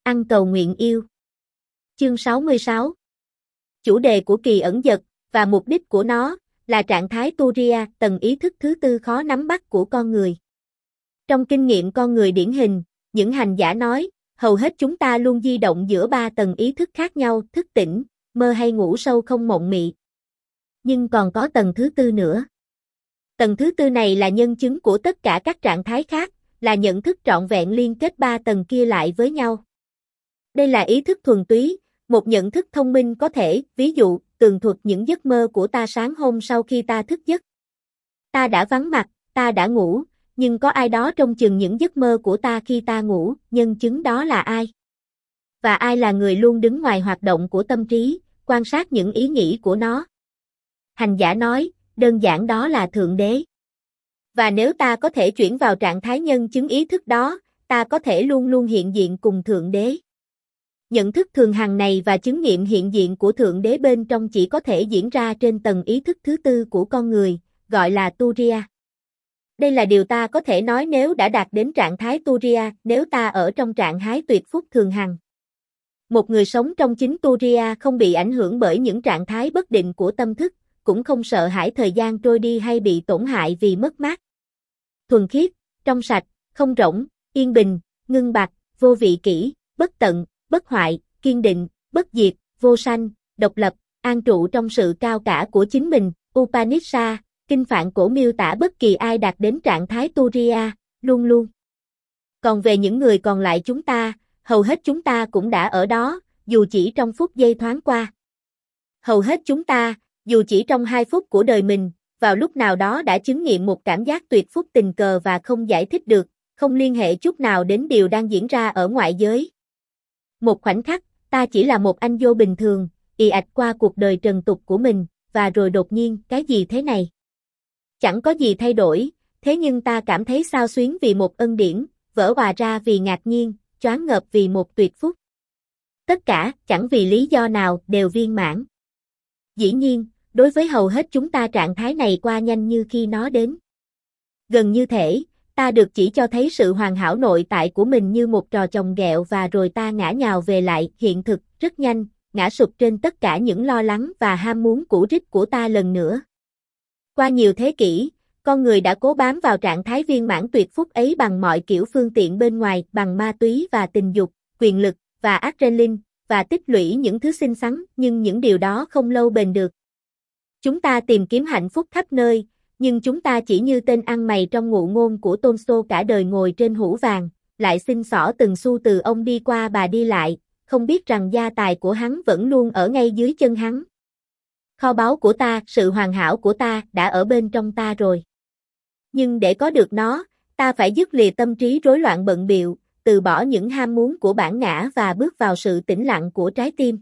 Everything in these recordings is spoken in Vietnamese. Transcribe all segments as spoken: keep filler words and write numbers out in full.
Ăn cầu nguyện yêu. Chương sáu mươi sáu. Chủ đề của kỳ ẩn dật, và mục đích của nó, là trạng thái Turiya, tầng ý thức thứ tư khó nắm bắt của con người. Trong kinh nghiệm con người điển hình, những hành giả nói, hầu hết chúng ta luôn di động giữa ba tầng ý thức khác nhau, thức tỉnh, mơ hay ngủ sâu không mộng mị. Nhưng còn có tầng thứ tư nữa. Tầng thứ tư này là nhân chứng của tất cả các trạng thái khác, là nhận thức trọn vẹn liên kết ba tầng kia lại với nhau. Đây là ý thức thuần túy, một nhận thức thông minh có thể, ví dụ, tường thuật những giấc mơ của ta sáng hôm sau khi ta thức giấc. Ta đã vắng mặt, ta đã ngủ, nhưng có ai đó trông chừng những giấc mơ của ta khi ta ngủ, nhân chứng đó là ai? Và ai là người luôn đứng ngoài hoạt động của tâm trí, quan sát những ý nghĩ của nó? Hành giả nói, đơn giản đó là Thượng Đế. Và nếu ta có thể chuyển vào trạng thái nhân chứng ý thức đó, ta có thể luôn luôn hiện diện cùng Thượng Đế. Nhận thức thường hằng này và chứng nghiệm hiện diện của Thượng Đế bên trong chỉ có thể diễn ra trên tầng ý thức thứ tư của con người, gọi là Turiya. Đây là điều ta có thể nói nếu đã đạt đến trạng thái Turiya, nếu ta ở trong trạng thái tuyệt phúc thường hằng. Một người sống trong chính Turiya không bị ảnh hưởng bởi những trạng thái bất định của tâm thức, cũng không sợ hãi thời gian trôi đi hay bị tổn hại vì mất mát. Thuần khiết, trong sạch, không rỗng, yên bình, ngưng bặt, vô vị kỷ, bất tận, bất hoại, kiên định, bất diệt, vô sanh, độc lập, an trụ trong sự cao cả của chính mình. Upanishad, kinh phạn cổ miêu tả bất kỳ ai đạt đến trạng thái Turiya, luôn luôn. Còn về những người còn lại chúng ta, hầu hết chúng ta cũng đã ở đó, dù chỉ trong phút giây thoáng qua. Hầu hết chúng ta, dù chỉ trong hai phút của đời mình, vào lúc nào đó đã chứng nghiệm một cảm giác tuyệt phúc tình cờ và không giải thích được, không liên hệ chút nào đến điều đang diễn ra ở ngoại giới. Một khoảnh khắc, ta chỉ là một anh vô bình thường, ì ạch qua cuộc đời trần tục của mình, và rồi đột nhiên, cái gì thế này? Chẳng có gì thay đổi, thế nhưng ta cảm thấy xao xuyến vì một ân điển, vỡ òa ra vì ngạc nhiên, choáng ngợp vì một tuyệt phúc. Tất cả, chẳng vì lý do nào, đều viên mãn. Dĩ nhiên, đối với hầu hết chúng ta trạng thái này qua nhanh như khi nó đến. Gần như thể, ta được chỉ cho thấy sự hoàn hảo nội tại của mình như một trò chồng ghẹo và rồi ta ngã nhào về lại hiện thực, rất nhanh, ngã sụp trên tất cả những lo lắng và ham muốn cũ rích của ta lần nữa. Qua nhiều thế kỷ, con người đã cố bám vào trạng thái viên mãn tuyệt phúc ấy bằng mọi kiểu phương tiện bên ngoài, bằng ma túy và tình dục, quyền lực và adrenaline, và tích lũy những thứ xinh xắn, nhưng những điều đó không lâu bền được. Chúng ta tìm kiếm hạnh phúc khắp nơi, nhưng chúng ta chỉ như tên ăn mày trong ngụ ngôn của Tolstoy cả đời ngồi trên hũ vàng, lại xin xỏ từng xu từ ông đi qua bà đi lại, không biết rằng gia tài của hắn vẫn luôn ở ngay dưới chân hắn. Kho báu của ta, sự hoàn hảo của ta, đã ở bên trong ta rồi. Nhưng để có được nó, ta phải dứt lìa tâm trí rối loạn bận bịu, từ bỏ những ham muốn của bản ngã và bước vào sự tĩnh lặng của trái tim.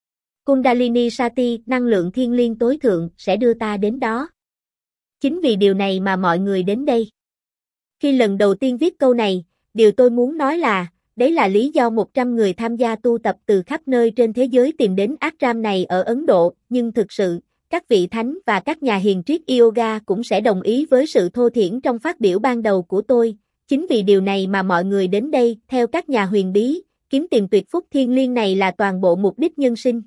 Kundalini Shakti, năng lượng thiên liêng tối thượng, sẽ đưa ta đến đó. Chính vì điều này mà mọi người đến đây. Khi lần đầu tiên viết câu này, điều tôi muốn nói là, đấy là lý do một trăm người tham gia tu tập từ khắp nơi trên thế giới tìm đến ashram này ở Ấn Độ, nhưng thực sự, các vị thánh và các nhà hiền triết yoga cũng sẽ đồng ý với sự thô thiển trong phát biểu ban đầu của tôi. Chính vì điều này mà mọi người đến đây, theo các nhà huyền bí, kiếm tìm tuyệt phúc thiên liêng này là toàn bộ mục đích nhân sinh.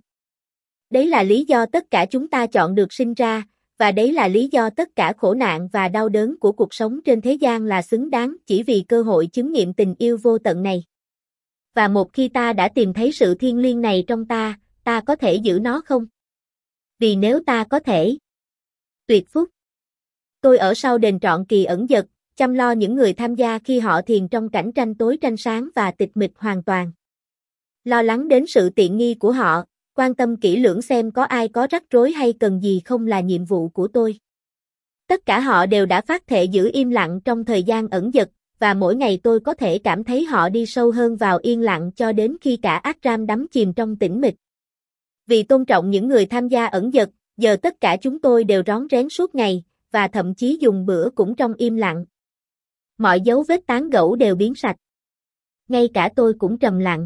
Đấy là lý do tất cả chúng ta chọn được sinh ra, và đấy là lý do tất cả khổ nạn và đau đớn của cuộc sống trên thế gian là xứng đáng chỉ vì cơ hội chứng nghiệm tình yêu vô tận này. Và một khi ta đã tìm thấy sự thiêng liêng này trong ta, ta có thể giữ nó không? Vì nếu ta có thể. Tuyệt phúc. Tôi ở sau đền trọn kỳ ẩn dật, chăm lo những người tham gia khi họ thiền trong cảnh tranh tối tranh sáng và tịch mịch hoàn toàn. Lo lắng đến sự tiện nghi của họ, quan tâm kỹ lưỡng xem có ai có rắc rối hay cần gì không là nhiệm vụ của tôi. Tất cả họ đều đã phát thệ giữ im lặng trong thời gian ẩn dật, và mỗi ngày tôi có thể cảm thấy họ đi sâu hơn vào yên lặng cho đến khi cả ashram đắm chìm trong tĩnh mịch. Vì tôn trọng những người tham gia ẩn dật, giờ tất cả chúng tôi đều rón rén suốt ngày, và thậm chí dùng bữa cũng trong im lặng. Mọi dấu vết tán gẫu đều biến sạch. Ngay cả tôi cũng trầm lặng.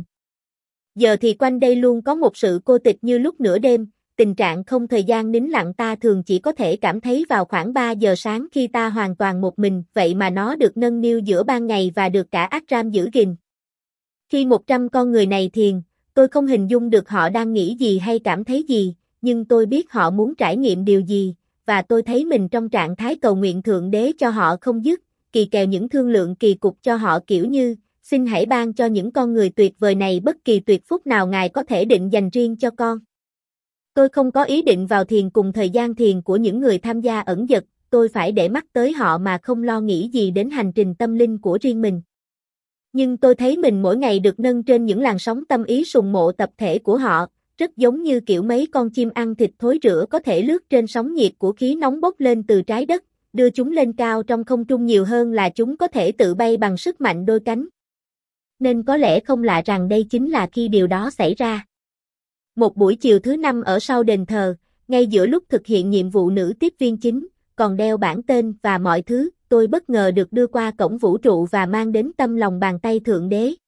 Giờ thì quanh đây luôn có một sự cô tịch như lúc nửa đêm, tình trạng không thời gian nín lặng ta thường chỉ có thể cảm thấy vào khoảng ba giờ sáng khi ta hoàn toàn một mình, vậy mà nó được nâng niu giữa ban ngày và được cả ashram giữ gìn. Khi một trăm con người này thiền, tôi không hình dung được họ đang nghĩ gì hay cảm thấy gì, nhưng tôi biết họ muốn trải nghiệm điều gì, và tôi thấy mình trong trạng thái cầu nguyện Thượng Đế cho họ không dứt, kỳ kèo những thương lượng kỳ cục cho họ kiểu như, xin hãy ban cho những con người tuyệt vời này bất kỳ tuyệt phúc nào Ngài có thể định dành riêng cho con. Tôi không có ý định vào thiền cùng thời gian thiền của những người tham gia ẩn dật, tôi phải để mắt tới họ mà không lo nghĩ gì đến hành trình tâm linh của riêng mình. Nhưng tôi thấy mình mỗi ngày được nâng trên những làn sóng tâm ý sùng mộ tập thể của họ, rất giống như kiểu mấy con chim ăn thịt thối rữa có thể lướt trên sóng nhiệt của khí nóng bốc lên từ trái đất, đưa chúng lên cao trong không trung nhiều hơn là chúng có thể tự bay bằng sức mạnh đôi cánh. Nên có lẽ không lạ rằng đây chính là khi điều đó xảy ra. Một buổi chiều thứ năm ở sau đền thờ, ngay giữa lúc thực hiện nhiệm vụ nữ tiếp viên chính, còn đeo bảng tên và mọi thứ, tôi bất ngờ được đưa qua cổng vũ trụ và mang đến tâm lòng bàn tay Thượng Đế.